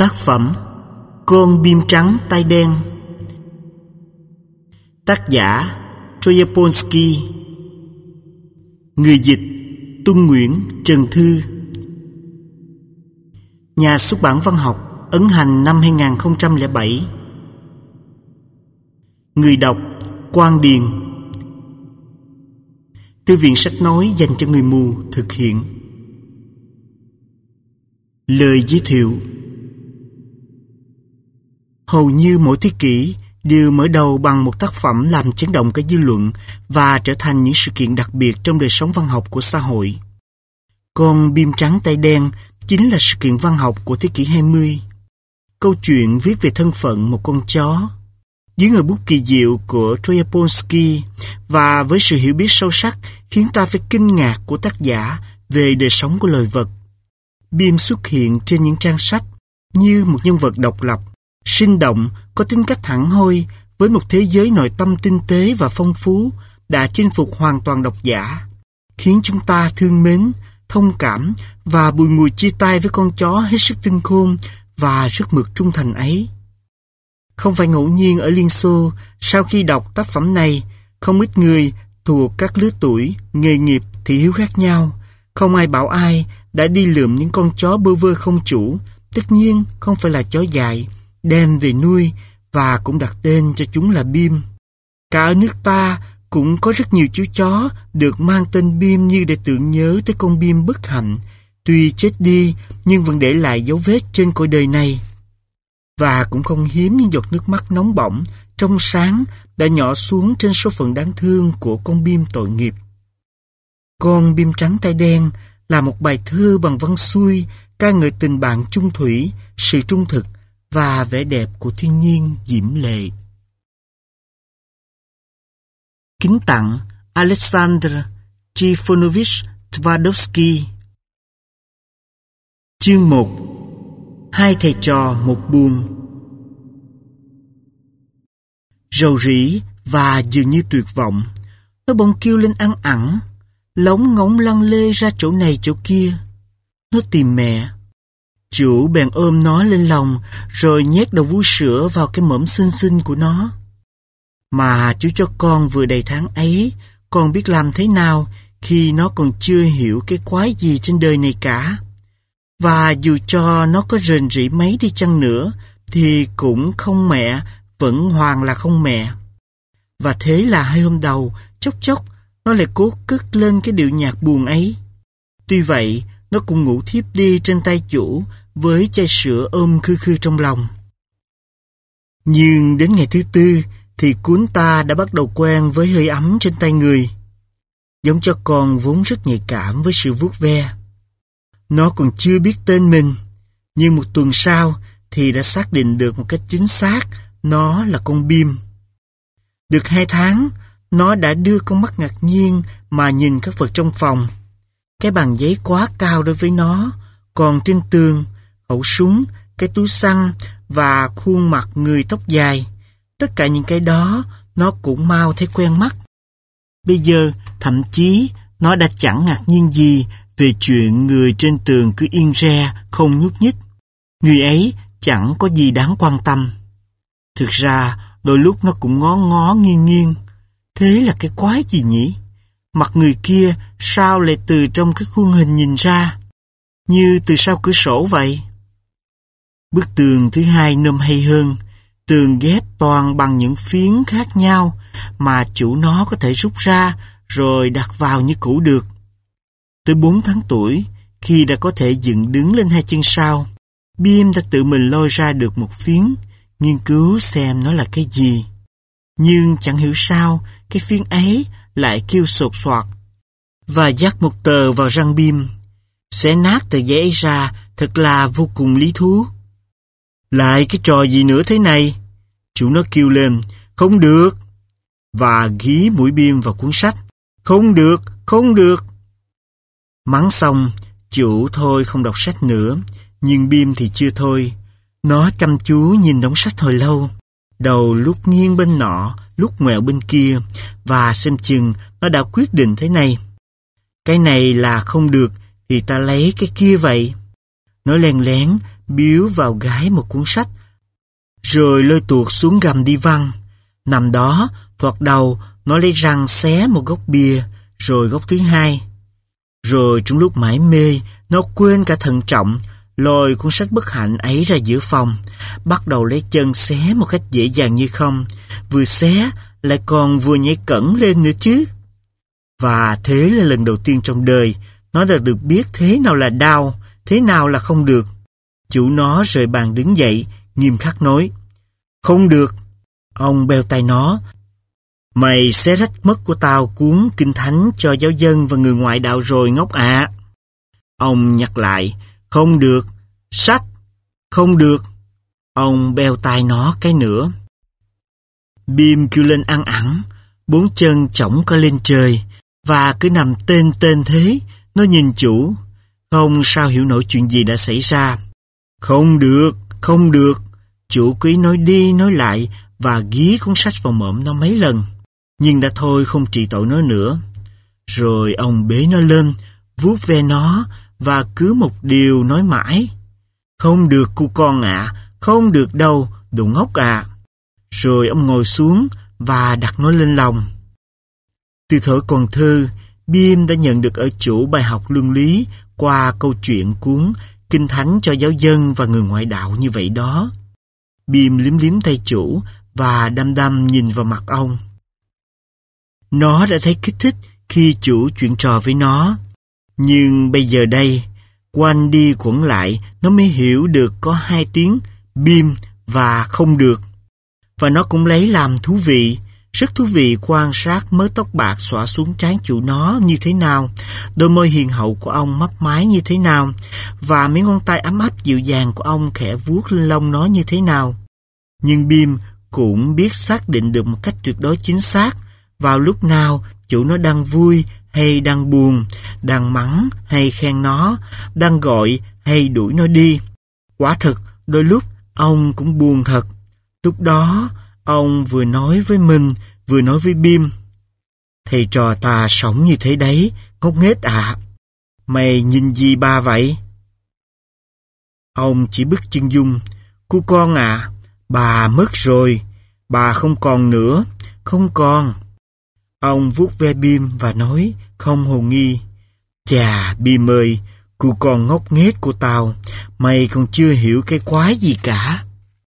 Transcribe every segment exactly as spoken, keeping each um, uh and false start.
Tác phẩm Con bươm trắng tai đen. Tác giả Troyepolsky. Người dịch Tuân Nguyễn Trần Thư. Nhà xuất bản văn học ấn hành năm hai nghìn không trăm lẻ bảy. Người đọc Quang Điền. Thư viện sách nói dành cho người mù thực hiện. Lời giới thiệu. Hầu như mỗi thế kỷ đều mở đầu bằng một tác phẩm làm chấn động cả dư luận và trở thành những sự kiện đặc biệt trong đời sống văn học của xã hội. Con bươm trắng tai đen chính là sự kiện văn học của thế kỷ hai mươi. Câu chuyện viết về thân phận một con chó. Dưới ngòi bút kỳ diệu của Troyepolsky và với sự hiểu biết sâu sắc khiến ta phải kinh ngạc của tác giả về đời sống của loài vật. Bươm xuất hiện trên những trang sách như một nhân vật độc lập, sinh động, có tính cách thẳng hôi, với một thế giới nội tâm tinh tế và phong phú đã chinh phục hoàn toàn độc giả, khiến chúng ta thương mến, thông cảm và bùi ngùi chia tay với con chó hết sức tinh khôn và rất mực trung thành ấy. Không phải ngẫu nhiên ở Liên Xô, sau khi đọc tác phẩm này, không ít người thuộc các lứa tuổi, nghề nghiệp, thị hiếu khác nhau, không ai bảo ai đã đi lượm những con chó bơ vơ không chủ, tất nhiên không phải là chó dại, đem về nuôi và cũng đặt tên cho chúng là bươm. Cả ở nước ta cũng có rất nhiều chú chó được mang tên bươm như để tưởng nhớ tới con bươm bất hạnh, tuy chết đi nhưng vẫn để lại dấu vết trên cõi đời này. Và cũng không hiếm những giọt nước mắt nóng bỏng, trong sáng đã nhỏ xuống trên số phận đáng thương của con bươm tội nghiệp. Con bươm trắng tai đen là một bài thơ bằng văn xuôi ca ngợi tình bạn chung thủy, sự trung thực và vẻ đẹp của thiên nhiên diễm lệ. Kính tặng Alexander Trifonovich Tvardovsky. Chương một. Hai thầy trò một buồng. Rầu rĩ và dường như tuyệt vọng, nó bỗng kêu lên ăn ẳng, lóng ngóng lăn lê ra chỗ này chỗ kia. Nó tìm mẹ. Chủ bèn ôm nó lên lòng rồi nhét đầu vú sữa vào cái mõm xinh xinh của nó. Mà chú chó con vừa đầy tháng ấy còn biết làm thế nào khi nó còn chưa hiểu cái quái gì trên đời này cả. Và dù cho nó có rền rĩ mấy đi chăng nữa thì cũng không mẹ, vẫn hoàn là không mẹ. Và thế là hai hôm đầu, chốc chốc nó lại cố cất lên cái điệu nhạc buồn ấy. Tuy vậy, nó cũng ngủ thiếp đi trên tay chủ với chai sữa ôm khư khư trong lòng. Nhưng đến ngày thứ tư thì cuốn ta đã bắt đầu quen với hơi ấm trên tay người. Giống chó con vốn rất nhạy cảm với sự vuốt ve. Nó còn chưa biết tên mình, nhưng một tuần sau thì đã xác định được một cách chính xác nó là con bươm. Được hai tháng, nó đã đưa con mắt ngạc nhiên mà nhìn các vật trong phòng. Cái bàn giấy quá cao đối với nó, còn trên tường, khẩu súng, cái túi xăng và khuôn mặt người tóc dài. Tất cả những cái đó nó cũng mau thấy quen mắt. Bây giờ thậm chí nó đã chẳng ngạc nhiên gì về chuyện người trên tường cứ yên re không nhúc nhích. Người ấy chẳng có gì đáng quan tâm. Thực ra đôi lúc nó cũng ngó ngó nghiêng nghiêng. Thế là cái quái gì nhỉ? Mặt người kia sao lại từ trong cái khuôn hình nhìn ra, như từ sau cửa sổ vậy. Bức tường thứ hai nôm hay hơn. Tường ghép toàn bằng những phiến khác nhau mà chủ nó có thể rút ra rồi đặt vào như cũ được. Tới bốn tháng tuổi, khi đã có thể dựng đứng lên hai chân sau, bươm đã tự mình lôi ra được một phiến, nghiên cứu xem nó là cái gì. Nhưng chẳng hiểu sao cái phiến ấy lại kêu sột soạt và dắt một tờ vào răng bươm. Xé nát tờ giấy ấy ra thật là vô cùng lý thú. Lại cái trò gì nữa thế này? Chủ nó kêu lên, không được. Và ghi mũi bươm vào cuốn sách. Không được, không được. Mắng xong, chủ thôi không đọc sách nữa, nhưng bươm thì chưa thôi. Nó chăm chú nhìn đống sách hồi lâu, đầu lúc nghiêng bên nọ, lúc ngoẹo bên kia, và xem chừng nó đã quyết định thế này. Cái này là không được thì ta lấy cái kia vậy. Nó len lén biếu vào gái một cuốn sách, rồi lôi tuột xuống gầm đi văng. Nằm đó, thoạt đầu, nó lấy răng xé một gốc bia, rồi gốc thứ hai. Rồi trong lúc mải mê, nó quên cả thận trọng, lôi cuốn sách bất hạnh ấy ra giữa phòng, bắt đầu lấy chân xé một cách dễ dàng như không, vừa xé lại còn vừa nhảy cẫng lên nữa chứ. Và thế là lần đầu tiên trong đời, nó đã được biết thế nào là đau, thế nào là không được. Chủ nó rời bàn đứng dậy, nghiêm khắc nói: "Không được." Ông beo tay nó: "Mày xé rách mất của tao cuốn kinh thánh cho giáo dân và người ngoại đạo rồi ngốc ạ." Ông nhắc lại: "Không được." "Sách." "Không được." Ông beo tai nó cái nữa. Bim kêu lên ăn ẳng, bốn chân chổng có lên trời, và cứ nằm tên tên thế. Nó nhìn chủ, không sao hiểu nổi chuyện gì đã xảy ra. "Không được, không được." Chủ quý nói đi nói lại và gí cuốn sách vào mộm nó mấy lần, nhưng đã thôi không trị tội nó nữa. Rồi ông bế nó lên, vuốt ve nó và cứ một điều nói mãi: "Không được cu con ạ, à, không được đâu, đồ ngốc ạ." À. Rồi ông ngồi xuống và đặt nó lên lòng. Từ thuở còn thơ, Bim đã nhận được ở chủ bài học luân lý qua câu chuyện cuốn Kinh Thánh cho giáo dân và người ngoại đạo như vậy đó. Bim liếm liếm tay chủ và đăm đăm nhìn vào mặt ông. Nó đã thấy kích thích khi chủ chuyện trò với nó. Nhưng bây giờ đây, quanh đi quẩn lại, nó mới hiểu được có hai tiếng bim và không được. Và nó cũng lấy làm thú vị, rất thú vị quan sát mớ tóc bạc xõa xuống trán chủ nó như thế nào, đôi môi hiền hậu của ông mấp máy như thế nào, và mấy ngón tay ấm áp dịu dàng của ông khẽ vuốt lên lông nó như thế nào. Nhưng Bim cũng biết xác định được một cách tuyệt đối chính xác vào lúc nào chủ nó đang vui hay đang buồn, đang mắng hay khen nó, đang gọi hay đuổi nó đi. Quả thực, đôi lúc ông cũng buồn thật. Lúc đó, ông vừa nói với mình, vừa nói với Bim: "Thầy trò ta sống như thế đấy, ngốc nghếch ạ. À. Mày nhìn gì ba vậy?" Ông chỉ bứt chân dung: "Cô con à, bà mất rồi, bà không còn nữa, không còn." Ông vuốt ve Bim và nói không hồ nghi: "Chà, Bim ơi, cô con ngốc nghếch của tao, mày còn chưa hiểu cái quái gì cả."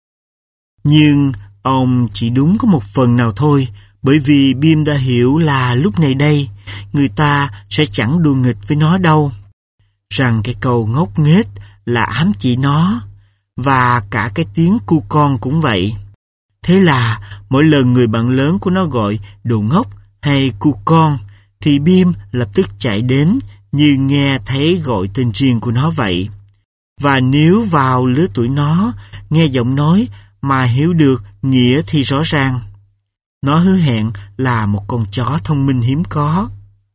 Nhưng ông chỉ đúng có một phần nào thôi, bởi vì Bim đã hiểu là lúc này đây, người ta sẽ chẳng đùa nghịch với nó đâu. Rằng cái câu ngốc nghếch là ám chỉ nó, và cả cái tiếng cu con cũng vậy. Thế là mỗi lần người bạn lớn của nó gọi đồ ngốc hay cu con, thì Bim lập tức chạy đến như nghe thấy gọi tên riêng của nó vậy. Và nếu vào lứa tuổi nó, nghe giọng nói mà hiểu được nghĩa thì rõ ràng. Nó hứa hẹn là một con chó thông minh hiếm có.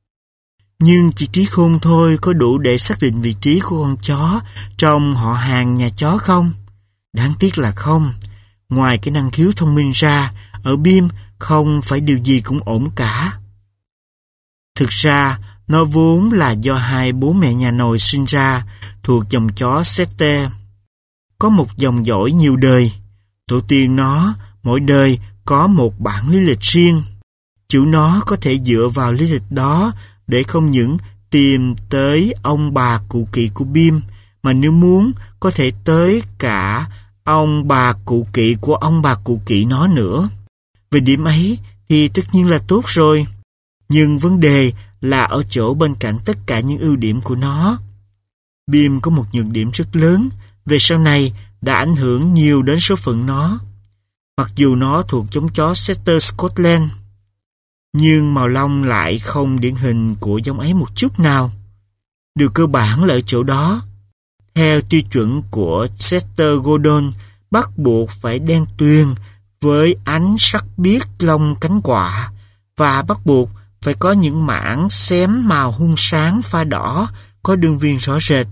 Nhưng chỉ trí khôn thôi có đủ để xác định vị trí của con chó trong họ hàng nhà chó không? Đáng tiếc là không. Ngoài cái năng khiếu thông minh ra, ở Bim không phải điều gì cũng ổn cả. Thực ra, nó vốn là do hai bố mẹ nhà nồi sinh ra, thuộc dòng chó Setter. Có một dòng dõi nhiều đời. Tổ tiên nó, mỗi đời có một bản lý lịch riêng. Chủ nó có thể dựa vào lý lịch đó để không những tìm tới ông bà cụ kỵ của Bim, mà nếu muốn có thể tới cả ông bà cụ kỵ của ông bà cụ kỵ nó nữa. Về điểm ấy thì tất nhiên là tốt rồi. Nhưng vấn đề là ở chỗ bên cạnh tất cả những ưu điểm của nó, Bim có một nhược điểm rất lớn, về sau này đã ảnh hưởng nhiều đến số phận nó. Mặc dù nó thuộc giống chó Setter Scotland, nhưng màu lông lại không điển hình của giống ấy một chút nào. Điều cơ bản là ở chỗ đó. Theo tiêu chuẩn của Setter Gordon, bắt buộc phải đen tuyền với ánh sắc biếc lông cánh quạ, và bắt buộc phải có những mảng xém màu hung sáng pha đỏ, có đường viền rõ rệt.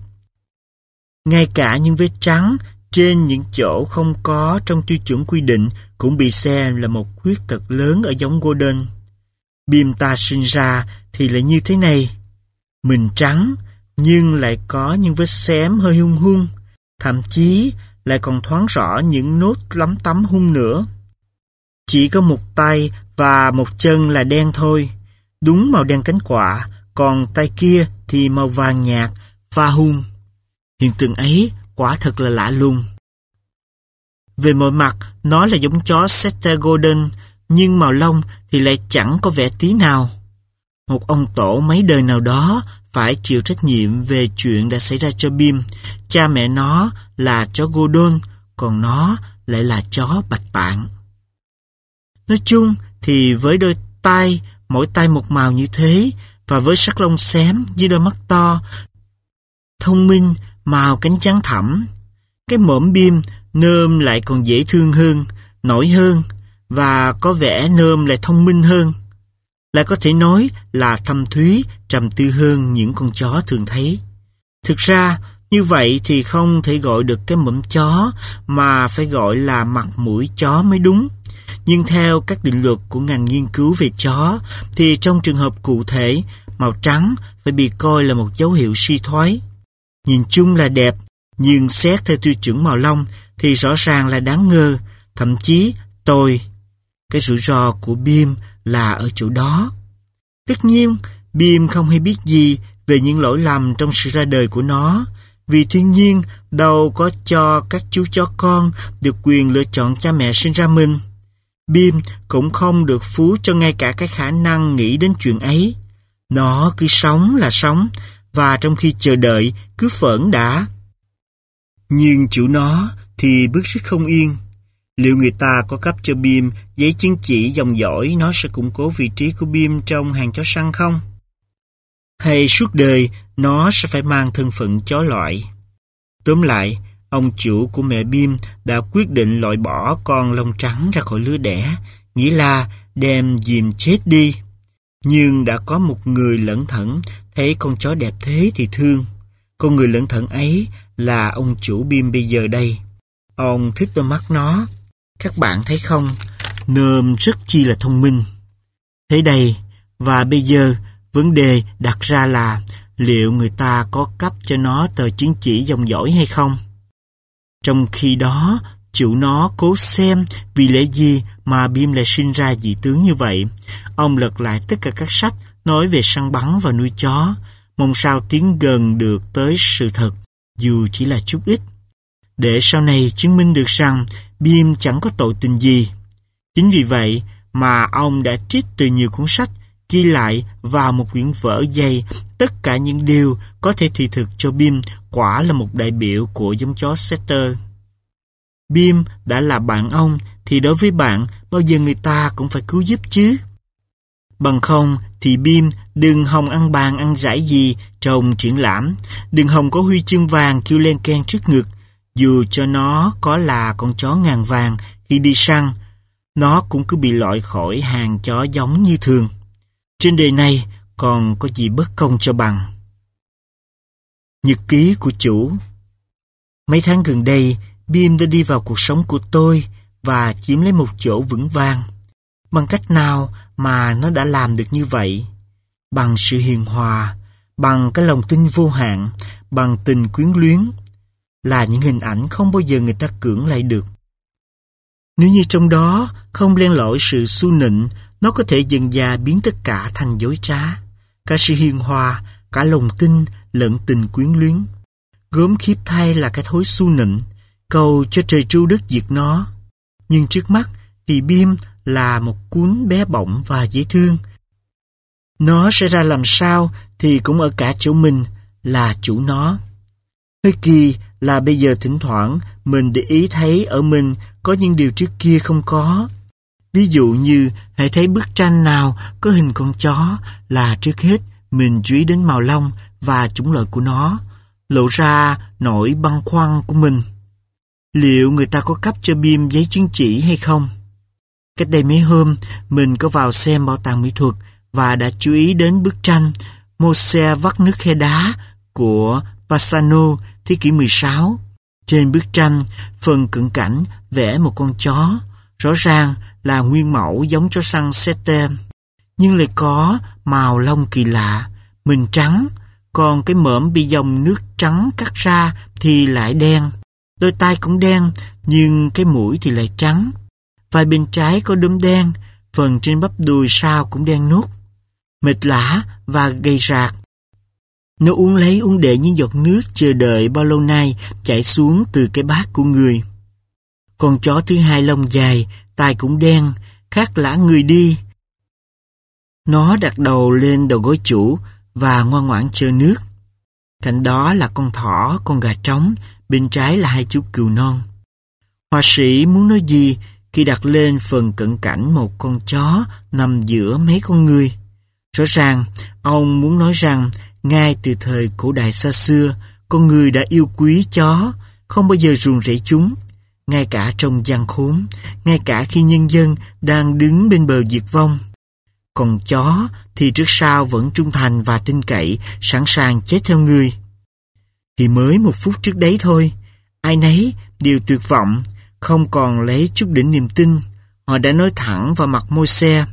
Ngay cả những vết trắng trên những chỗ không có trong tiêu chuẩn quy định cũng bị xem là một khuyết tật lớn ở giống Golden. Bim ta sinh ra thì lại như thế này. Mình trắng, nhưng lại có những vết xém hơi hung hung, Thậm chí lại còn thoáng rõ những nốt lấm tấm hung nữa. Chỉ có một tay và một chân là đen thôi, đúng màu đen cánh quạ, còn tay kia thì màu vàng nhạt, pha hung. Hiện tượng ấy quả thật là lạ lùng. Về mọi mặt, nó là giống chó Setter Golden, nhưng màu lông thì lại chẳng có vẻ tí nào. Một ông tổ mấy đời nào đó phải chịu trách nhiệm về chuyện đã xảy ra cho Bim. Cha mẹ nó là chó Golden, còn nó lại là chó bạch tạng. Nói chung thì với đôi tai, mỗi tay một màu như thế, và với sắc lông xám với đôi mắt to, thông minh, màu cánh trắng thẳm, cái mõm Bim nôm lại còn dễ thương hơn, nổi hơn, và có vẻ nôm lại thông minh hơn. Lại có thể nói là thâm thúy, trầm tư hơn những con chó thường thấy. Thực ra, như vậy thì không thể gọi được cái mõm chó, mà phải gọi là mặt mũi chó mới đúng. Nhưng theo các định luật của ngành nghiên cứu về chó, thì trong trường hợp cụ thể, màu trắng phải bị coi là một dấu hiệu suy thoái. Nhìn chung là đẹp, nhưng xét theo tiêu chuẩn màu lông thì rõ ràng là đáng ngờ, thậm chí tồi. Cái rủi ro của Bim là ở chỗ đó. Tất nhiên, Bim không hay biết gì về những lỗi lầm trong sự ra đời của nó, vì thiên nhiên đâu có cho các chú chó con được quyền lựa chọn cha mẹ sinh ra mình. Bim cũng không được phú cho ngay cả cái khả năng nghĩ đến chuyện ấy. Nó cứ sống là sống, và trong khi chờ đợi cứ phởn đã. Nhưng chủ nó thì bứt rứt không yên. Liệu người ta có cấp cho Bim giấy chứng chỉ dòng dõi nó sẽ củng cố vị trí của Bim trong hàng chó săn không? Hay suốt đời nó sẽ phải mang thân phận chó loại? Tóm lại, ông chủ của mẹ Bim đã quyết định loại bỏ con lông trắng ra khỏi lứa đẻ, nghĩa là đem dìm chết đi. Nhưng đã có một người lẩn thẩn thấy con chó đẹp thế thì thương. Con người lẩn thẩn ấy là ông chủ Bim bây giờ đây. Ông thích đôi mắt nó. Các bạn thấy không, nôm rất chi là thông minh. Thế đây, và bây giờ vấn đề đặt ra là liệu người ta có cấp cho nó tờ chứng chỉ dòng dõi hay không? Trong khi đó, chủ nó cố xem vì lẽ gì mà Bim lại sinh ra dị tướng như vậy. Ông lật lại tất cả các sách nói về săn bắn và nuôi chó, mong sao tiến gần được tới sự thật, dù chỉ là chút ít, để sau này chứng minh được rằng Bim chẳng có tội tình gì. Chính vì vậy mà ông đã trích từ nhiều cuốn sách, ghi lại vào một quyển vở dày tất cả những điều có thể thị thực cho Bim quả là một đại biểu của giống chó Setter. Bim đã là bạn ông, thì đối với bạn bao giờ người ta cũng phải cứu giúp chứ. Bằng không thì Bim đừng hòng ăn bàn ăn giải gì trong triển lãm, đừng hòng có huy chương vàng kêu len keng trước ngực, dù cho nó có là con chó ngàn vàng khi đi săn, nó cũng cứ bị loại khỏi hàng chó giống như thường. Trên đời này còn có gì bất công cho bằng. Nhật ký của chủ. Mấy tháng gần đây, Bim đã đi vào cuộc sống của tôi và chiếm lấy một chỗ vững vàng. Bằng cách nào mà nó đã làm được như vậy? Bằng sự hiền hòa, bằng cái lòng tin vô hạn, bằng tình quyến luyến, là những hình ảnh không bao giờ người ta cưỡng lại được. Nếu như trong đó không len lỏi sự su nịnh, nó có thể dần dà biến tất cả thành dối trá. Cả sự hiền hòa, cả lòng tin lẫn tình quyến luyến. Gớm khiếp thay là cái thói su nịnh, cầu cho trời tru đất diệt nó. Nhưng trước mắt thì Bim là một cuốn bé bỏng và dễ thương. Nó sẽ ra làm sao thì cũng ở cả chỗ mình là chủ nó. Hơi kỳ là bây giờ thỉnh thoảng mình để ý thấy ở mình có những điều trước kia không có. Ví dụ như hãy thấy bức tranh nào có hình con chó là trước hết mình chú ý đến màu lông và chủng loại của nó, lộ ra nỗi băn khoăn của mình. Liệu người ta có cấp cho Bim giấy chứng chỉ hay không? Cách đây mấy hôm, mình có vào xem bảo tàng mỹ thuật và đã chú ý đến bức tranh Mose vắt nước khe đá của Bassano thế kỷ mười sáu. Trên bức tranh, phần cận cảnh vẽ một con chó, rõ ràng là nguyên mẫu giống chó săn Setter, nhưng lại có màu lông kỳ lạ, mình trắng, còn cái mõm bị dòng nước trắng cắt ra thì lại đen. Đôi tai cũng đen, nhưng cái mũi thì lại trắng. Vai bên trái có đốm đen, phần trên bắp đùi sau cũng đen nốt, mệt lả và gầy rạc. Nó uống lấy uống để những giọt nước chờ đợi bao lâu nay chảy xuống từ cái bát của người. Con chó thứ hai lông dài, tai cũng đen, khác lả người đi. Nó đặt đầu lên đầu gối chủ và ngoan ngoãn chờ nước. Cạnh đó là con thỏ, con gà trống, bên trái là hai chú cừu non. Họa sĩ muốn nói gì khi đặt lên phần cận cảnh một con chó nằm giữa mấy con người? Rõ ràng, ông muốn nói rằng ngay từ thời cổ đại xa xưa, con người đã yêu quý chó, không bao giờ ruồng rẫy chúng, ngay cả trong gian khốn, ngay cả khi nhân dân đang đứng bên bờ diệt vong. Còn chó thì trước sau vẫn trung thành và tin cậy, sẵn sàng chết theo người. Thì mới một phút trước đấy thôi, ai nấy đều tuyệt vọng, không còn lấy chút đỉnh niềm tin. Họ đã nói thẳng vào mặt Môi-se,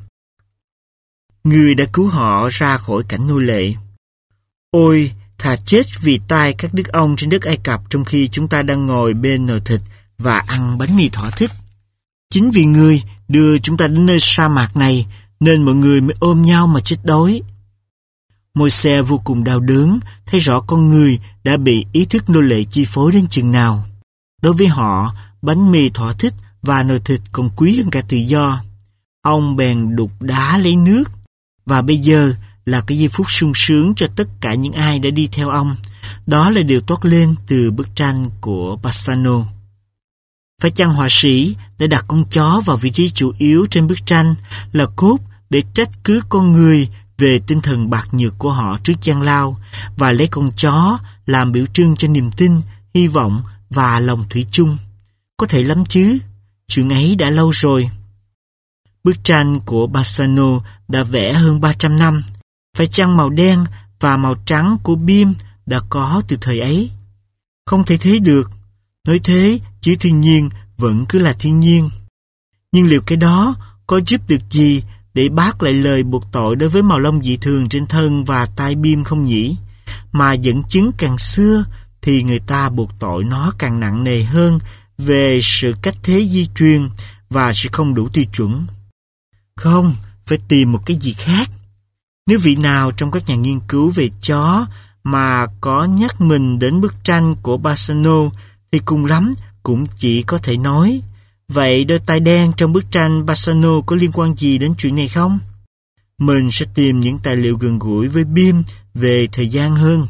người đã cứu họ ra khỏi cảnh nô lệ. Ôi, thà chết vì tay các đức ông trên đất Ai Cập trong khi chúng ta đang ngồi bên nồi thịt và ăn bánh mì thỏa thích. Chính vì người đưa chúng ta đến nơi sa mạc này nên mọi người mới ôm nhau mà chết đói. Môi-se vô cùng đau đớn, thấy rõ con người đã bị ý thức nô lệ chi phối đến chừng nào. Đối với họ, bánh mì thỏa thích và nồi thịt còn quý hơn cả tự do. Ông bèn đục đá lấy nước, và bây giờ là cái giây phút sung sướng cho tất cả những ai đã đi theo ông. Đó là điều toát lên từ bức tranh của Bassano. Phải chăng họa sĩ đã đặt con chó vào vị trí chủ yếu trên bức tranh là cốt để trách cứ con người về tinh thần bạc nhược của họ trước gian lao, và lấy con chó làm biểu trưng cho niềm tin, hy vọng và lòng thủy chung? Có thể lắm chứ, chuyện ấy đã lâu rồi. Bức tranh của Bassano đã vẽ hơn ba trăm năm. Phải chăng màu đen và màu trắng của bim đã có từ thời ấy? Không thể thế được. Nói thế, chứ thiên nhiên vẫn cứ là thiên nhiên. Nhưng liệu cái đó có giúp được gì để bác lại lời buộc tội đối với màu lông dị thường trên thân và tai bim không nhỉ? Mà dẫn chứng càng xưa thì người ta buộc tội nó càng nặng nề hơn về sự cách thế di truyền và sự không đủ tiêu chuẩn. Không, phải tìm một cái gì khác. Nếu vị nào trong các nhà nghiên cứu về chó mà có nhắc mình đến bức tranh của Bassano thì cùng lắm cũng chỉ có thể nói: vậy đôi tai đen trong bức tranh Bassano có liên quan gì đến chuyện này không? Mình sẽ tìm những tài liệu gần gũi với bim về thời gian hơn.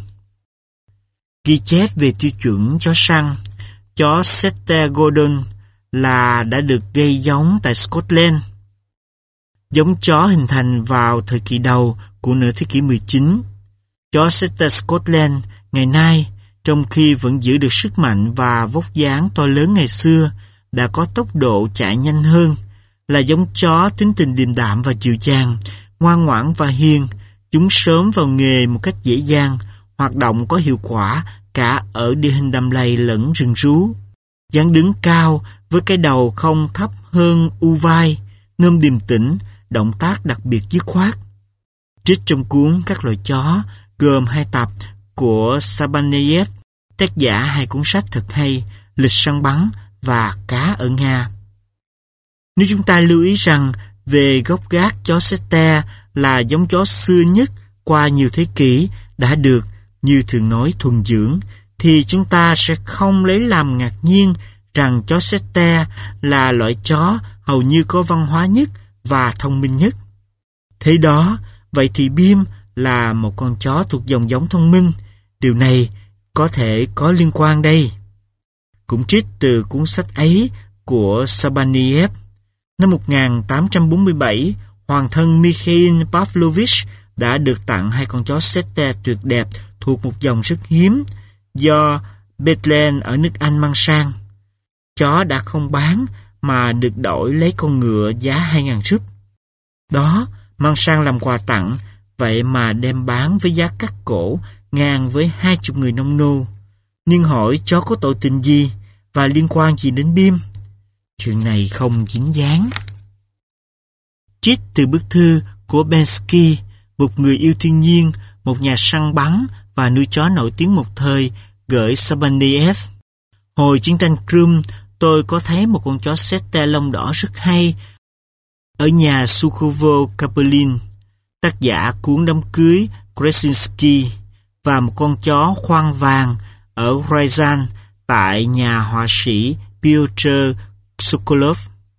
Ghi chép về tiêu chuẩn chó săn. Chó Setter Gordon là đã được gây giống tại Scotland. Giống chó hình thành vào thời kỳ đầu của nửa thế kỷ mười chín. Chó Setter Scotland ngày nay, trong khi vẫn giữ được sức mạnh và vóc dáng to lớn ngày xưa, đã có tốc độ chạy nhanh hơn, là giống chó tính tình điềm đạm và dịu dàng, ngoan ngoãn và hiền. Chúng sớm vào nghề một cách dễ dàng, hoạt động có hiệu quả cả ở địa hình đầm lầy lẫn rừng rú. Dáng đứng cao với cái đầu không thấp hơn u vai, nôm điềm tĩnh, động tác đặc biệt dứt khoát. Trích trong cuốn Các loài chó gồm hai tập của Sabaneyev, tác giả hai cuốn sách thật hay, Lịch săn bắn và Cá ở Nga. Nếu chúng ta lưu ý rằng về gốc gác chó Setter là giống chó xưa nhất qua nhiều thế kỷ đã được, như thường nói, thuần dưỡng, thì chúng ta sẽ không lấy làm ngạc nhiên rằng chó Setter là loại chó hầu như có văn hóa nhất và thông minh nhất. Thế đó, vậy thì bim là một con chó thuộc dòng giống thông minh. Điều này có thể có liên quan đây. Cũng trích từ cuốn sách ấy của Sabaneyev. Năm một nghìn tám trăm bốn mươi bảy, hoàng thân Mikhail Pavlovich đã được tặng hai con chó Setter tuyệt đẹp thuộc một dòng rất hiếm do Bethlen ở nước Anh mang sang. Chó đã không bán mà được đổi lấy con ngựa giá hai nghìn rúp. Đó, mang sang làm quà tặng, vậy mà đem bán với giá cắt cổ ngang với hai chục người nông nô. Nhưng hỏi chó có tội tình gì và liên quan gì đến bim? Chuyện này không dính dáng. Trích từ bức thư của Bensky, một người yêu thiên nhiên, một nhà săn bắn và nuôi chó nổi tiếng một thời, gửi Sabaneyev. Hồi chiến tranh Crimea, tôi có thấy một con chó Setter lông đỏ rất hay ở nhà Sukhovo Kapelin, tác giả cuốn đám cưới Kresinski, và một con chó khoang vàng ở Ryazan tại nhà họa sĩ Piotr Sokolov.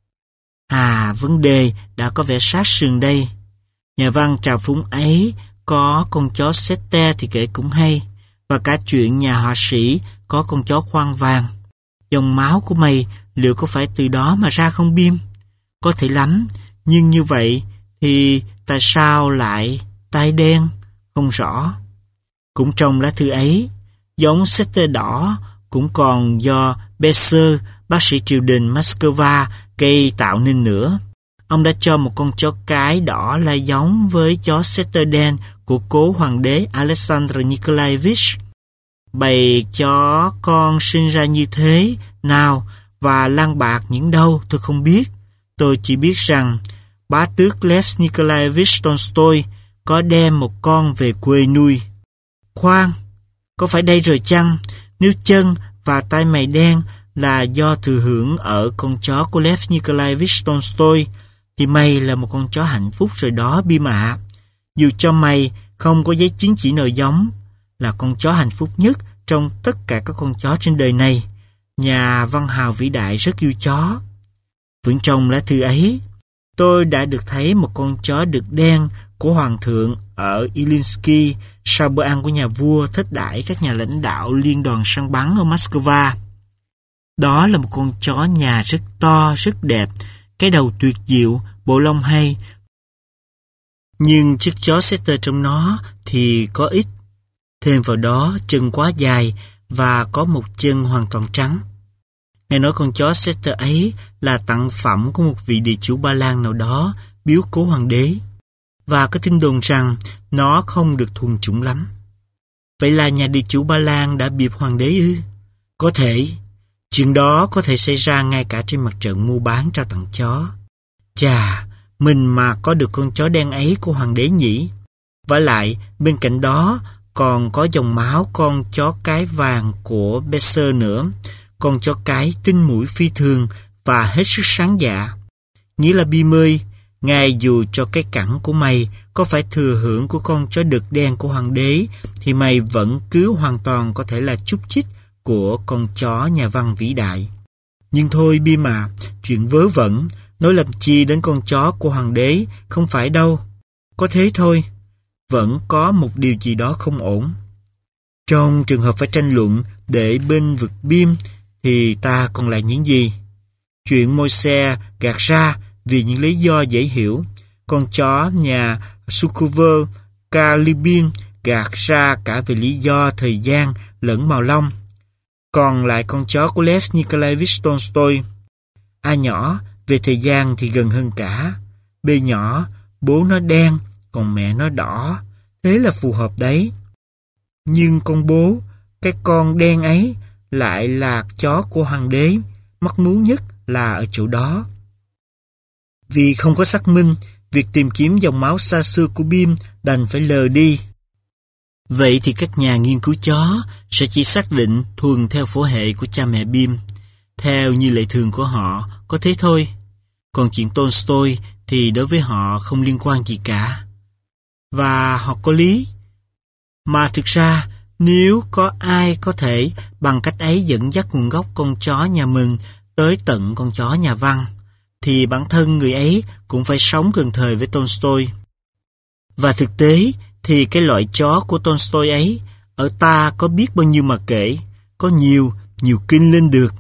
À, vấn đề đã có vẻ sát sườn đây. Nhà văn trào phúng ấy có con chó Setter thì kể cũng hay, và cả chuyện nhà họa sĩ có con chó khoang vàng. Dòng máu của mày liệu có phải từ đó mà ra không Bim? Có thể lắm, nhưng như vậy thì tại sao lại tai đen? Không rõ. Cũng trong lá thư ấy, giống Setter đỏ cũng còn do Besser, bác sĩ triều đình Moscow, gây tạo nên nữa. Ông đã cho một con chó cái đỏ lai giống với chó Setter đen của cố hoàng đế Alexander Nikolaevich. Bầy chó con sinh ra như thế nào và lang bạc những đâu tôi không biết. Tôi chỉ biết rằng bá tước Lev Nikolaevich Tolstoy có đem một con về quê nuôi. Khoan, có phải đây rồi chăng? Nếu chân và tay mày đen là do thừa hưởng ở con chó của Lev Nikolaevich Tolstoy, thì mày là một con chó hạnh phúc rồi đó Bim ạ. Dù cho mày không có giấy chứng chỉ nào giống, là con chó hạnh phúc nhất trong tất cả các con chó trên đời này. Nhà văn hào vĩ đại rất yêu chó. Vẫn trong lá thư ấy, tôi đã được thấy một con chó đực đen của hoàng thượng ở Ilinsky sau bữa ăn của nhà vua thích đãi các nhà lãnh đạo liên đoàn săn bắn ở Moscow. Đó là một con chó nhà rất to, rất đẹp, cái đầu tuyệt diệu, bộ lông hay. Nhưng chiếc chó Setter trong nó thì có ít. Thêm vào đó, chân quá dài và có một chân hoàn toàn trắng. Nghe nói con chó Setter ấy là tặng phẩm của một vị địa chủ Ba Lan nào đó biếu cố hoàng đế. Và có tin đồn rằng nó không được thuần chủng lắm. Vậy là nhà địa chủ Ba Lan đã biệp hoàng đế ư? Có thể. Chuyện đó có thể xảy ra ngay cả trên mặt trận mua bán trao tặng chó. Chà, mình mà có được con chó đen ấy của hoàng đế nhỉ? Vả lại, bên cạnh đó còn có dòng máu con chó cái vàng của Besser nữa. Con chó cái tinh mũi phi thường và hết sức sáng dạ. Nghĩa là Bim ơi, ngay dù cho cái cẳng của mày có phải thừa hưởng của con chó đực đen của hoàng đế, thì mày vẫn cứ hoàn toàn có thể là chúc chích của con chó nhà văn vĩ đại. Nhưng thôi Bim à, chuyện vớ vẩn, nói làm chi đến con chó của hoàng đế, không phải đâu. Có thế thôi, vẫn có một điều gì đó không ổn. Trong trường hợp phải tranh luận để bên vực Bim, thì ta còn lại những gì? Chuyện môi xe gạt ra vì những lý do dễ hiểu. Con chó nhà Sukhovo Kalibin gạt ra cả về lý do thời gian lẫn màu lông. Còn lại con chó của Lev Nikolaevich Tolstoy. A nhỏ, về thời gian thì gần hơn cả. B nhỏ, bố nó đen, còn mẹ nó đỏ. Thế là phù hợp đấy. Nhưng con bố, cái con đen ấy, lại là chó của hoàng đế. Mắc mú nhất là ở chỗ đó. Vì không có xác minh, việc tìm kiếm dòng máu xa xưa của Bim đành phải lờ đi. Vậy thì các nhà nghiên cứu chó sẽ chỉ xác định thuần theo phổ hệ của cha mẹ Bim, theo như lệ thường của họ, có thế thôi. Còn chuyện Tolstoy thì đối với họ không liên quan gì cả. Và họ có lý. Mà thực ra, nếu có ai có thể bằng cách ấy dẫn dắt nguồn gốc con chó nhà mình tới tận con chó nhà văn, thì bản thân người ấy cũng phải sống gần thời với Tolstoy. Và thực tế thì cái loại chó của Tolstoy ấy ở ta có biết bao nhiêu mà kể, có nhiều, nhiều kinh lên được.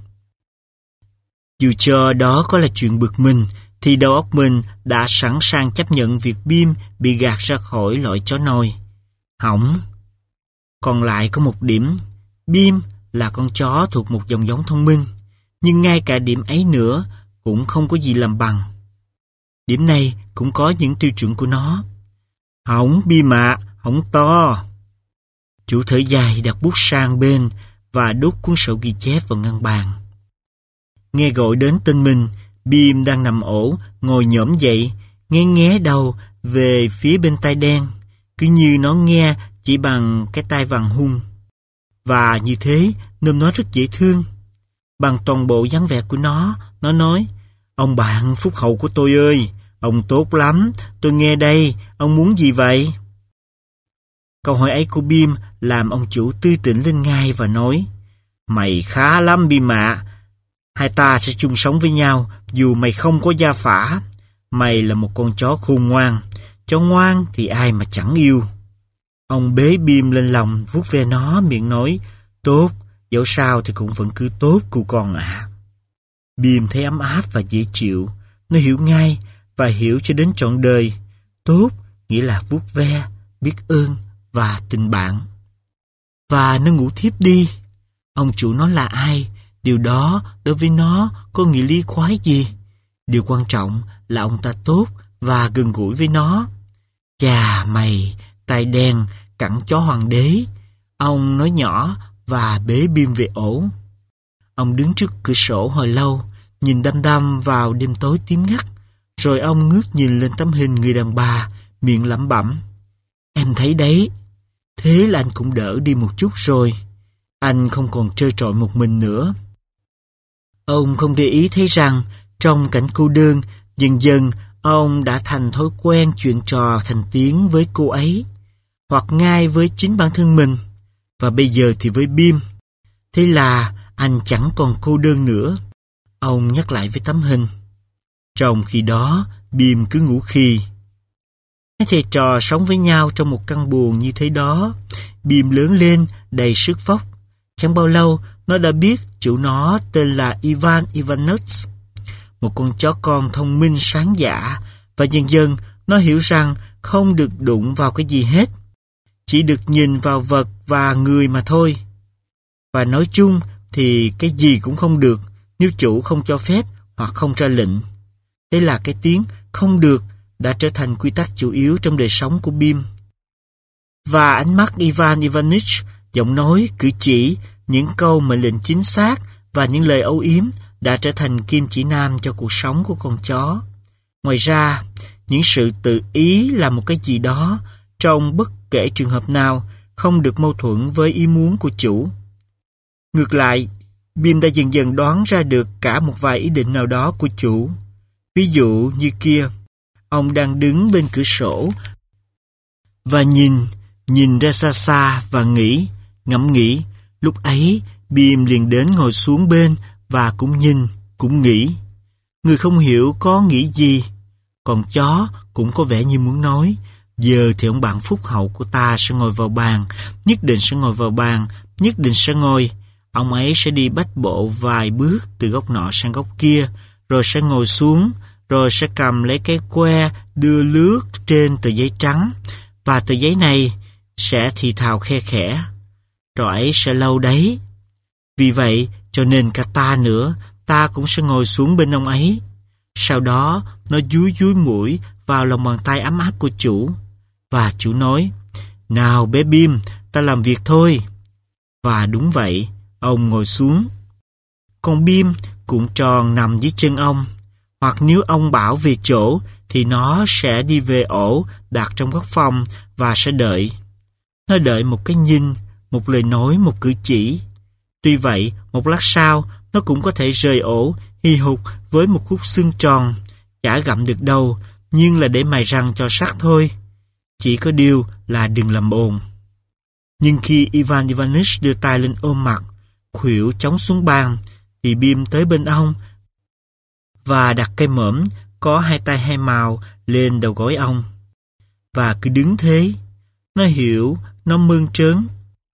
Dù cho đó có là chuyện bực mình, thì đầu óc mình đã sẵn sàng chấp nhận việc Bim bị gạt ra khỏi loại chó nồi. Hỏng. Còn lại có một điểm, Bim là con chó thuộc một dòng giống thông minh, nhưng ngay cả điểm ấy nữa cũng không có gì làm bằng. Điểm này cũng có những tiêu chuẩn của nó. Hỏng Bim ạ, hỏng to. Chủ thở dài đặt bút sang bên và đút cuốn sổ ghi chép vào ngăn bàn. Nghe gọi đến tên mình, Bim đang nằm ổ, ngồi nhổm dậy, nghe nghé đầu về phía bên tai đen, cứ như nó nghe chỉ bằng cái tai vàng hung. Và như thế, nôm nó rất dễ thương. Bằng toàn bộ dáng vẻ của nó, nó nói: "Ông bạn phúc hậu của tôi ơi, ông tốt lắm, tôi nghe đây, ông muốn gì vậy?" Câu hỏi ấy của Bim làm ông chủ tươi tỉnh lên ngay và nói: "Mày khá lắm Bim ạ, hai ta sẽ chung sống với nhau dù mày không có gia phả. Mày là một con chó khôn ngoan, chó ngoan thì ai mà chẳng yêu." Ông bế Bim lên lòng, vuốt ve nó, miệng nói: "Tốt, dẫu sao thì cũng vẫn cứ tốt cu con ạ." À. Bim thấy ấm áp và dễ chịu, nó hiểu ngay và hiểu cho đến trọn đời. Tốt nghĩa là vuốt ve, biết ơn và tình bạn. Và nó ngủ thiếp đi. Ông chủ nó là ai? Điều đó đối với nó có nghĩa lý khoái gì? Điều quan trọng là ông ta tốt và gần gũi với nó. "Chà mày, tai đen, cẳng chó hoàng đế," ông nói nhỏ và bế Bim về ổ. Ông đứng trước cửa sổ hồi lâu, nhìn đăm đăm vào đêm tối tím ngắt, rồi ông ngước nhìn lên tấm hình người đàn bà, miệng lẩm bẩm: "Em thấy đấy, thế là anh cũng đỡ đi một chút rồi. Anh không còn trơ trọi một mình nữa." Ông không để ý thấy rằng trong cảnh cô đơn, dần dần ông đã thành thói quen chuyện trò thành tiếng với cô ấy, hoặc ngay với chính bản thân mình, và bây giờ thì với Bim. Thế là anh chẳng còn cô đơn nữa, ông nhắc lại với tấm hình. Trong khi đó, Bim cứ ngủ khì. Hai thầy trò sống với nhau trong một căn buồng như thế đó. Bim lớn lên đầy sức vóc. Chẳng bao lâu, nó đã biết chủ nó tên là Ivan Ivanovich, một con chó con thông minh sáng dạ, và dần dần nó hiểu rằng không được đụng vào cái gì hết, chỉ được nhìn vào vật và người mà thôi. Và nói chung thì cái gì cũng không được nếu chủ không cho phép hoặc không ra lệnh. Thế là cái tiếng "không được" đã trở thành quy tắc chủ yếu trong đời sống của Bim. Và ánh mắt Ivan Ivanich, giọng nói, cử chỉ, những câu mệnh lệnh chính xác và những lời âu yếm đã trở thành kim chỉ nam cho cuộc sống của con chó. Ngoài ra, những sự tự ý làm một cái gì đó trong bất kể trường hợp nào không được mâu thuẫn với ý muốn của chủ. Ngược lại, Bim đã dần dần đoán ra được cả một vài ý định nào đó của chủ. Ví dụ như kia, ông đang đứng bên cửa sổ và nhìn, nhìn ra xa xa và nghĩ, ngẫm nghĩ. Lúc ấy, Bim liền đến ngồi xuống bên và cũng nhìn, cũng nghĩ. Người không hiểu có nghĩ gì, còn chó cũng có vẻ như muốn nói: "Giờ thì ông bạn phúc hậu của ta sẽ ngồi vào bàn, nhất định sẽ ngồi vào bàn, nhất định sẽ ngồi. Ông ấy sẽ đi bách bộ vài bước từ góc nọ sang góc kia, rồi sẽ ngồi xuống, rồi sẽ cầm lấy cái que đưa lướt trên tờ giấy trắng, và tờ giấy này sẽ thì thào khe khẽ. Trò ấy sẽ lâu đấy. Vì vậy, cho nên cả ta nữa, ta cũng sẽ ngồi xuống bên ông ấy." Sau đó, nó dúi dúi mũi vào lòng bàn tay ấm áp của chủ. Và chủ nói: "Nào bé Bim, ta làm việc thôi." Và đúng vậy, ông ngồi xuống. Con Bim cuộn tròn nằm dưới chân ông, hoặc nếu ông bảo về chỗ thì nó sẽ đi về ổ đặt trong góc phòng và sẽ đợi. Nó đợi một cái nhìn, một lời nói, một cử chỉ. Tuy vậy, một lát sau, nó cũng có thể rời ổ, hì hục với một khúc xương tròn, chả gặm được đâu, nhưng là để mài răng cho sắc thôi. Chỉ có điều là đừng làm ồn. Nhưng khi Ivan Ivanich đưa tay lên ôm mặt, khuỷu chống xuống bàn, thì Bim tới bên ông và đặt cây mõm có hai tay hai màu lên đầu gối ông. Và cứ đứng thế, nó hiểu, nó mơn trớn.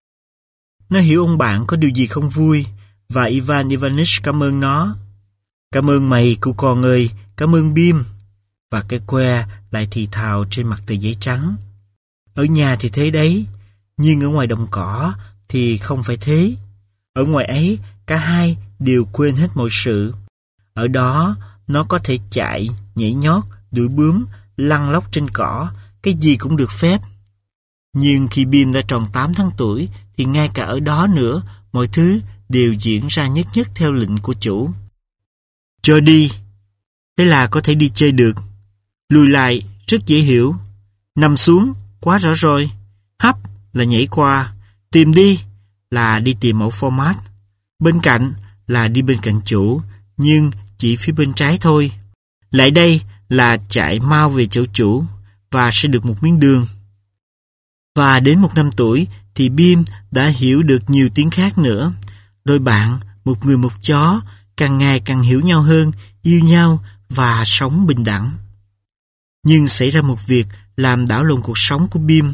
Nó hiểu ông bạn có điều gì không vui, và Ivan Ivanich cảm ơn nó. "Cảm ơn mày, cụ con ơi, cảm ơn Bim." Và cái que lại thì thào trên mặt tờ giấy trắng. Ở nhà thì thế đấy, nhưng ở ngoài đồng cỏ thì không phải thế. Ở ngoài ấy, cả hai đều quên hết mọi sự. Ở đó, nó có thể chạy, nhảy nhót, đuổi bướm, lăn lóc trên cỏ, cái gì cũng được phép. Nhưng khi Bim đã tròn tám tháng tuổi, thì ngay cả ở đó nữa, mọi thứ đều diễn ra nhất nhất theo lệnh của chủ. Cho đi, thế là có thể đi chơi được. Lùi lại, rất dễ hiểu. Nằm xuống, quá rõ rồi. Hấp là nhảy qua. Tìm đi là đi tìm mẫu format. Bên cạnh là đi bên cạnh chủ, nhưng chỉ phía bên trái thôi. Lại đây là chạy mau về chỗ chủ và sẽ được một miếng đường. Và đến một năm tuổi thì Bim đã hiểu được nhiều tiếng khác nữa. Đôi bạn, một người một chó, càng ngày càng hiểu nhau hơn, yêu nhau và sống bình đẳng. Nhưng xảy ra một việc làm đảo lộn cuộc sống của Bim,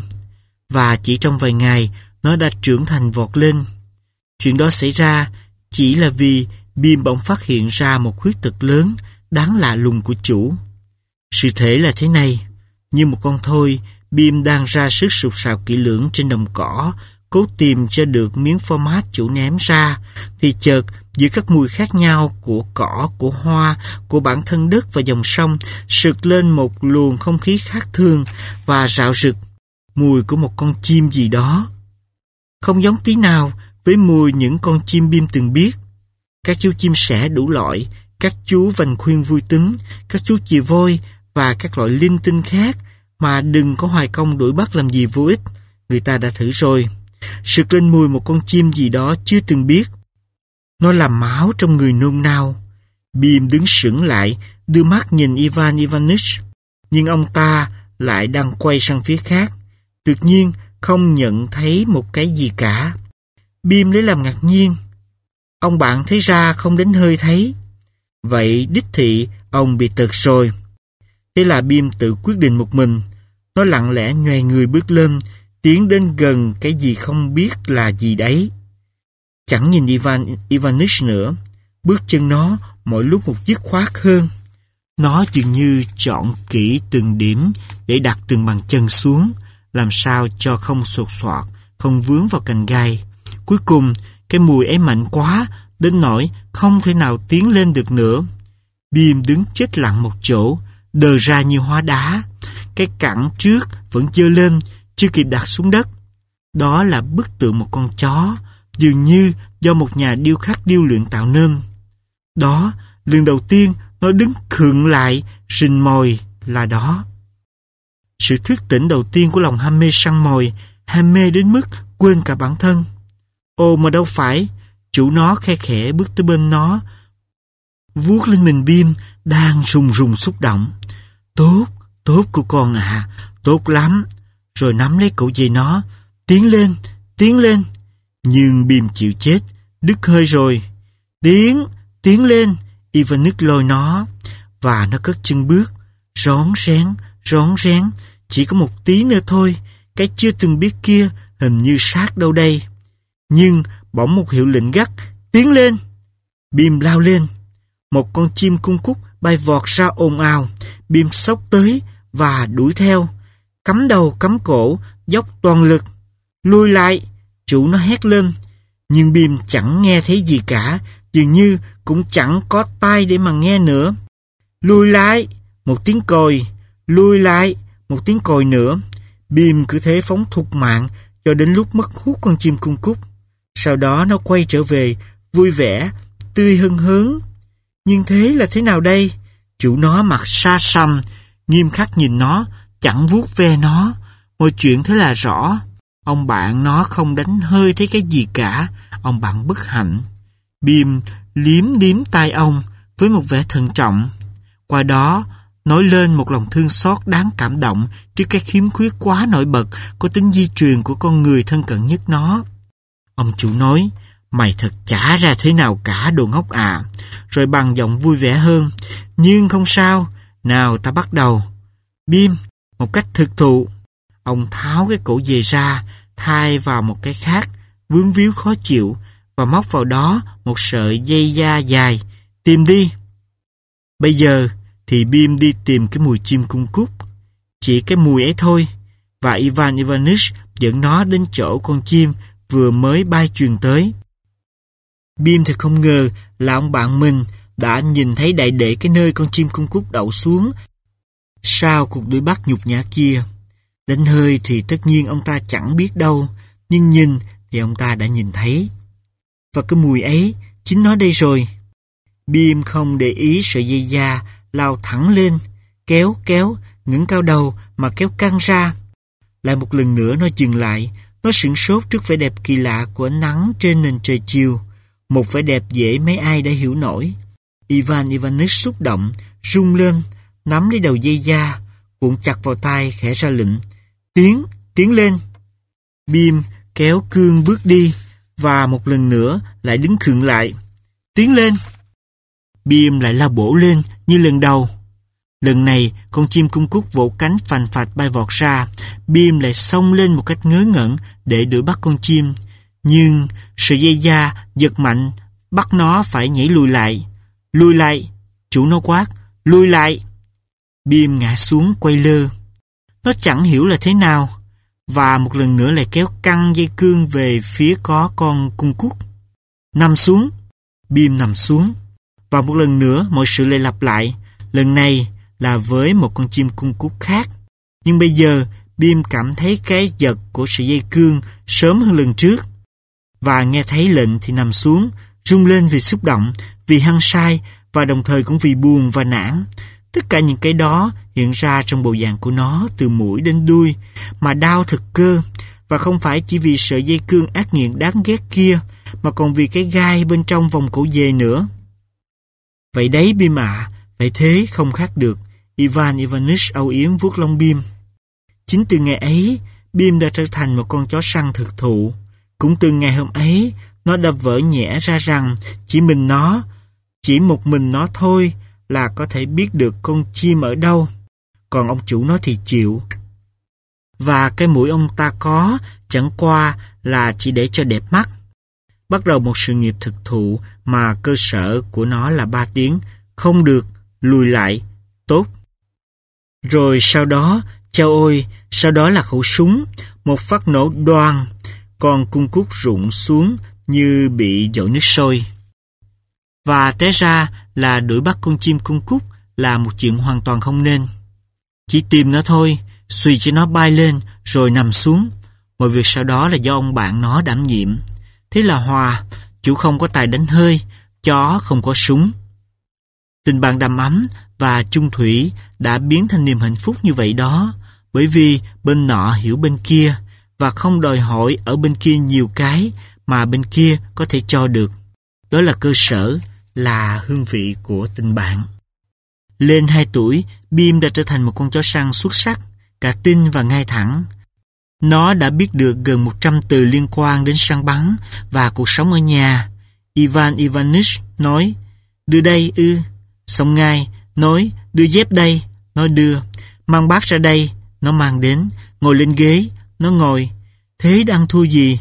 và chỉ trong vài ngày nó đã trưởng thành vọt lên. Chuyện đó xảy ra chỉ là vì Bim bỗng phát hiện ra một khuyết tật lớn, đáng lạ lùng của chủ. Sự thể là thế này: như một con thoi, Bim đang ra sức sục sạo kỹ lưỡng trên đồng cỏ, cố tìm cho được miếng format chủ ném ra, thì chợt giữa các mùi khác nhau của cỏ, của hoa, của bản thân đất và dòng sông sực lên một luồng không khí khác thường và rạo rực, mùi của một con chim gì đó. Không giống tí nào với mùi những con chim Bim từng biết. Các chú chim sẻ đủ loại, các chú vành khuyên vui tính, các chú chì vôi và các loại linh tinh khác mà đừng có hoài công đuổi bắt làm gì vô ích. Người ta đã thử rồi. Sực lên mùi một con chim gì đó chưa từng biết. Nó làm máu trong người nôn nao. Bim đứng sững lại, đưa mắt nhìn Ivan Ivanich, nhưng ông ta lại đang quay sang phía khác, tuyệt nhiên không nhận thấy một cái gì cả. Bim lấy làm ngạc nhiên. Ông bạn thấy ra không đến hơi thấy. Vậy đích thị ông bị tật rồi. Thế là Bim tự quyết định một mình. Nó lặng lẽ nhoài người bước lên, tiến đến gần cái gì không biết là gì đấy. Chẳng nhìn Ivan Ivanich nữa. Bước chân nó mỗi lúc một dứt khoát hơn. Nó dường như chọn kỹ từng điểm để đặt từng bàn chân xuống, làm sao cho không sột soạt, không vướng vào cành gai. Cuối cùng, cái mùi ấy mạnh quá, đến nỗi không thể nào tiến lên được nữa. Bim đứng chết lặng một chỗ, đờ ra như hóa đá. Cái cẳng trước vẫn giơ lên, chưa kịp đặt xuống đất. Đó là bức tượng một con chó, dường như do một nhà điêu khắc điêu luyện tạo nên. Đó, lần đầu tiên nó đứng khựng lại, rình mồi là đó. Sự thức tỉnh đầu tiên của lòng ham mê săn mồi, ham mê đến mức quên cả bản thân. Ồ mà đâu phải, chủ nó khe khẽ bước tới bên nó, vuốt lên mình Bim đang rùng rùng xúc động. Tốt, tốt của con ạ, à, tốt lắm. Rồi nắm lấy cổ dây nó, tiến lên, tiến lên. Nhưng Bim chịu chết, đứt hơi rồi. Tiến, tiến lên, Ivanich lôi nó. Và nó cất chân bước, rón rén, rón rén. Chỉ có một tí nữa thôi, cái chưa từng biết kia hình như sát đâu đây. Nhưng bỗng một hiệu lệnh gắt, tiến lên. Bim lao lên. Một con chim cung cúc bay vọt ra ồn ào. Bim xốc tới và đuổi theo. Cắm đầu cắm cổ, dốc toàn lực. Lùi lại, chủ nó hét lên. Nhưng Bim chẳng nghe thấy gì cả, dường như cũng chẳng có tai để mà nghe nữa. Lùi lại, một tiếng còi. Lùi lại, một tiếng còi nữa. Bim cứ thế phóng thục mạng cho đến lúc mất hút con chim cung cúc. Sau đó nó quay trở về, vui vẻ, tươi hưng hớn. Nhưng thế là thế nào đây? Chủ nó mặt xa xăm, nghiêm khắc nhìn nó, chẳng vuốt ve nó. Mọi chuyện thế là rõ. Ông bạn nó không đánh hơi thấy cái gì cả. Ông bạn bất hạnh. Bim liếm liếm tai ông với một vẻ thận trọng. Qua đó nói lên một lòng thương xót đáng cảm động trước cái khiếm khuyết quá nổi bật có tính di truyền của con người thân cận nhất nó. Ông chủ nói, mày thật chả ra thế nào cả đồ ngốc à. Rồi bằng giọng vui vẻ hơn, nhưng không sao, nào ta bắt đầu. Bim, một cách thực thụ. Ông tháo cái cổ dề ra, thay vào một cái khác, vướng víu khó chịu, và móc vào đó một sợi dây da dài. Tìm đi. Bây giờ thì Bim đi tìm cái mùi chim cung cúc. Chỉ cái mùi ấy thôi. Và Ivan Ivanich dẫn nó đến chỗ con chim vừa mới bay truyền tới. Bim thì không ngờ là ông bạn mình đã nhìn thấy đại đệ cái nơi con chim cung cúc đậu xuống sau cuộc đuổi bắt nhục nhã kia. Đánh hơi thì tất nhiên ông ta chẳng biết đâu, nhưng nhìn thì ông ta đã nhìn thấy. Và cái mùi ấy, chính nó đây rồi. Bim không để ý sợi dây da, lao thẳng lên, kéo kéo, ngẩng cao đầu mà kéo căng ra. Lại một lần nữa nó dừng lại, nó sửng sốt trước vẻ đẹp kỳ lạ của ánh nắng trên nền trời chiều. Một vẻ đẹp dễ mấy ai đã hiểu nổi. Ivan Ivanich xúc động, rung lên, nắm lấy đầu dây da, cuộn chặt vào tay, khẽ ra lệnh. Tiến, tiến lên. Bim kéo cương bước đi, và một lần nữa lại đứng khựng lại. Tiến lên. Bim lại lao bổ lên như lần đầu. Lần này, con chim cung cúc vỗ cánh phành phạch bay vọt ra. Bim lại xông lên một cách ngớ ngẩn để đuổi bắt con chim. Nhưng sợi dây da giật mạnh, bắt nó phải nhảy lùi lại. Lùi lại, chủ nó quát, lùi lại. Bim ngã xuống quay lơ. Nó chẳng hiểu là thế nào, và một lần nữa lại kéo căng dây cương về phía có con cung cúc. Nằm xuống. Bim nằm xuống. Và một lần nữa mọi sự lại lặp lại. Lần này là với một con chim cung cúc khác. Nhưng bây giờ Bim cảm thấy cái giật của sợi dây cương sớm hơn lần trước. Và nghe thấy lệnh thì nằm xuống, rung lên vì xúc động, vì hăng say và đồng thời cũng vì buồn và nản. Tất cả những cái đó hiện ra trong bộ dạng của nó từ mũi đến đuôi, mà đau thực cơ, và không phải chỉ vì sợi dây cương ác nghiện đáng ghét kia, mà còn vì cái gai bên trong vòng cổ dê nữa. Vậy đấy Bim ạ, à, vậy thế không khác được. Ivan Ivanich âu yếm vuốt lông Bim. Chính từ ngày ấy, Bim đã trở thành một con chó săn thực thụ. Cũng từ ngày hôm ấy, nó đã vỡ nhẽ ra rằng chỉ mình nó, chỉ một mình nó thôi là có thể biết được con chim ở đâu. Còn ông chủ nó thì chịu. Và cái mũi ông ta có chẳng qua là chỉ để cho đẹp mắt. Bắt đầu một sự nghiệp thực thụ mà cơ sở của nó là ba tiếng: không được, lùi lại, tốt. Rồi sau đó, chao ôi, sau đó là khẩu súng, một phát nổ đoang, con cung cúc rụng xuống như bị dội nước sôi. Và té ra là đuổi bắt con chim cung cúc là một chuyện hoàn toàn không nên. Chỉ tìm nó thôi, suy cho nó bay lên rồi nằm xuống. Mọi việc sau đó là do ông bạn nó đảm nhiệm. Thế là hòa, chủ không có tài đánh hơi, chó không có súng. Tình bạn đầm ấm và chung thủy đã biến thành niềm hạnh phúc như vậy đó, bởi vì bên nọ hiểu bên kia và không đòi hỏi ở bên kia nhiều cái mà bên kia có thể cho được. Đó là cơ sở, là hương vị của tình bạn. Lên hai tuổi, Bim đã trở thành một con chó săn xuất sắc, cả tin và ngay thẳng. Nó đã biết được gần một trăm từ liên quan đến săn bắn và cuộc sống ở nhà. Ivan Ivanich nói, đưa đây ư. Xong ngay, nói, đưa dép đây. Nó đưa. Mang bát ra đây. Nó mang đến. Ngồi lên ghế. Nó ngồi. Thế đang thua gì?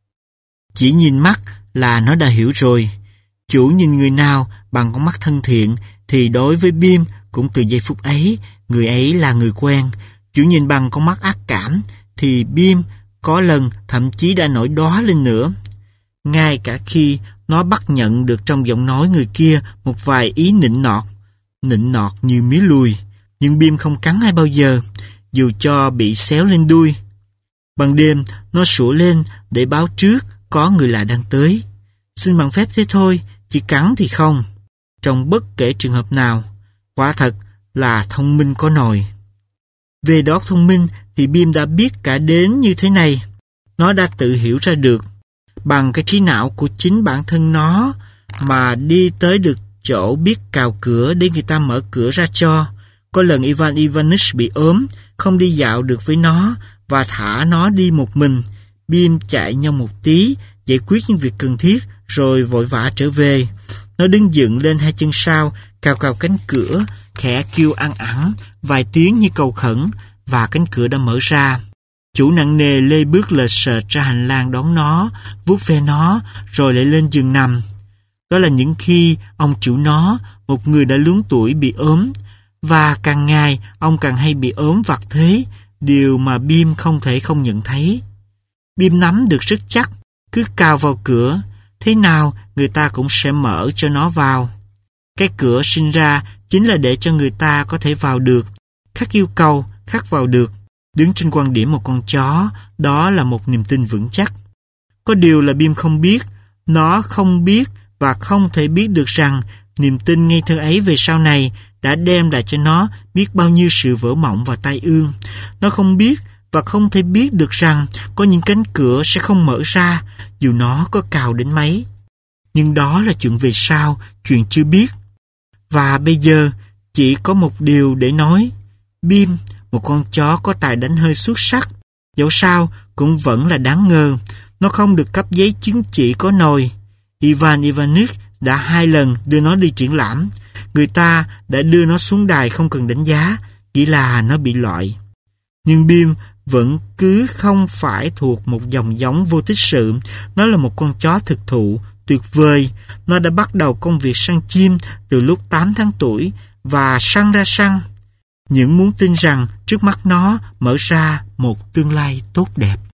Chỉ nhìn mắt là nó đã hiểu rồi. Chủ nhìn người nào bằng con mắt thân thiện thì đối với Bim cũng từ giây phút ấy, người ấy là người quen. Chủ nhìn bằng con mắt ác cảm thì Bim có lần thậm chí đã nổi đóa lên nữa. Ngay cả khi nó bắt nhận được trong giọng nói người kia một vài ý nịnh nọt, nịnh nọt như mía lùi, nhưng Bim không cắn ai bao giờ, dù cho bị xéo lên đuôi. Ban đêm, nó sủa lên để báo trước có người lạ đang tới. Xin bằng phép thế thôi, chỉ cắn thì không. Trong bất kể trường hợp nào, quả thật là thông minh có nòi. Về đó thông minh thì Bim đã biết cả đến như thế này. Nó đã tự hiểu ra được, bằng cái trí não của chính bản thân nó, mà đi tới được chỗ biết cào cửa để người ta mở cửa ra cho. Có lần Ivan Ivanich bị ốm, không đi dạo được với nó, và thả nó đi một mình. Bim chạy nhau một tí, giải quyết những việc cần thiết, rồi vội vã trở về. Nó đứng dựng lên hai chân sau, cào cào cánh cửa, khẽ kêu ăn ẳng, vài tiếng như cầu khẩn, và cánh cửa đã mở ra. Chủ nặng nề lê bước lệch sệt ra hành lang đón nó, vuốt ve nó, rồi lại lên giường nằm. Đó là những khi ông chủ nó, một người đã lớn tuổi, bị ốm, và càng ngày ông càng hay bị ốm vặt thế, điều mà Bim không thể không nhận thấy. Bim nắm được rất chắc, cứ cào vào cửa, thế nào người ta cũng sẽ mở cho nó vào. Cái cửa sinh ra chính là để cho người ta có thể vào được, khắc yêu cầu, khắc vào được. Đứng trên quan điểm một con chó, đó là một niềm tin vững chắc. Có điều là Bim không biết, nó không biết và không thể biết được rằng niềm tin ngây thơ ấy về sau này đã đem lại cho nó biết bao nhiêu sự vỡ mộng và tai ương. Nó không biết và không thể biết được rằng có những cánh cửa sẽ không mở ra dù nó có cào đến mấy. Nhưng đó là chuyện về sau, chuyện chưa biết. Và bây giờ chỉ có một điều để nói. Bim, một con chó có tài đánh hơi xuất sắc, dẫu sao cũng vẫn là đáng ngờ. Nó không được cấp giấy chứng chỉ có nồi. Ivan Ivanich đã hai lần đưa nó đi triển lãm. Người ta đã đưa nó xuống đài không cần đánh giá, chỉ là nó bị loại. Nhưng Bim vẫn cứ không phải thuộc một dòng giống vô tích sự. Nó là một con chó thực thụ, tuyệt vời. Nó đã bắt đầu công việc săn chim từ lúc tám tháng tuổi và săn ra săn. Những muốn tin rằng trước mắt nó mở ra một tương lai tốt đẹp.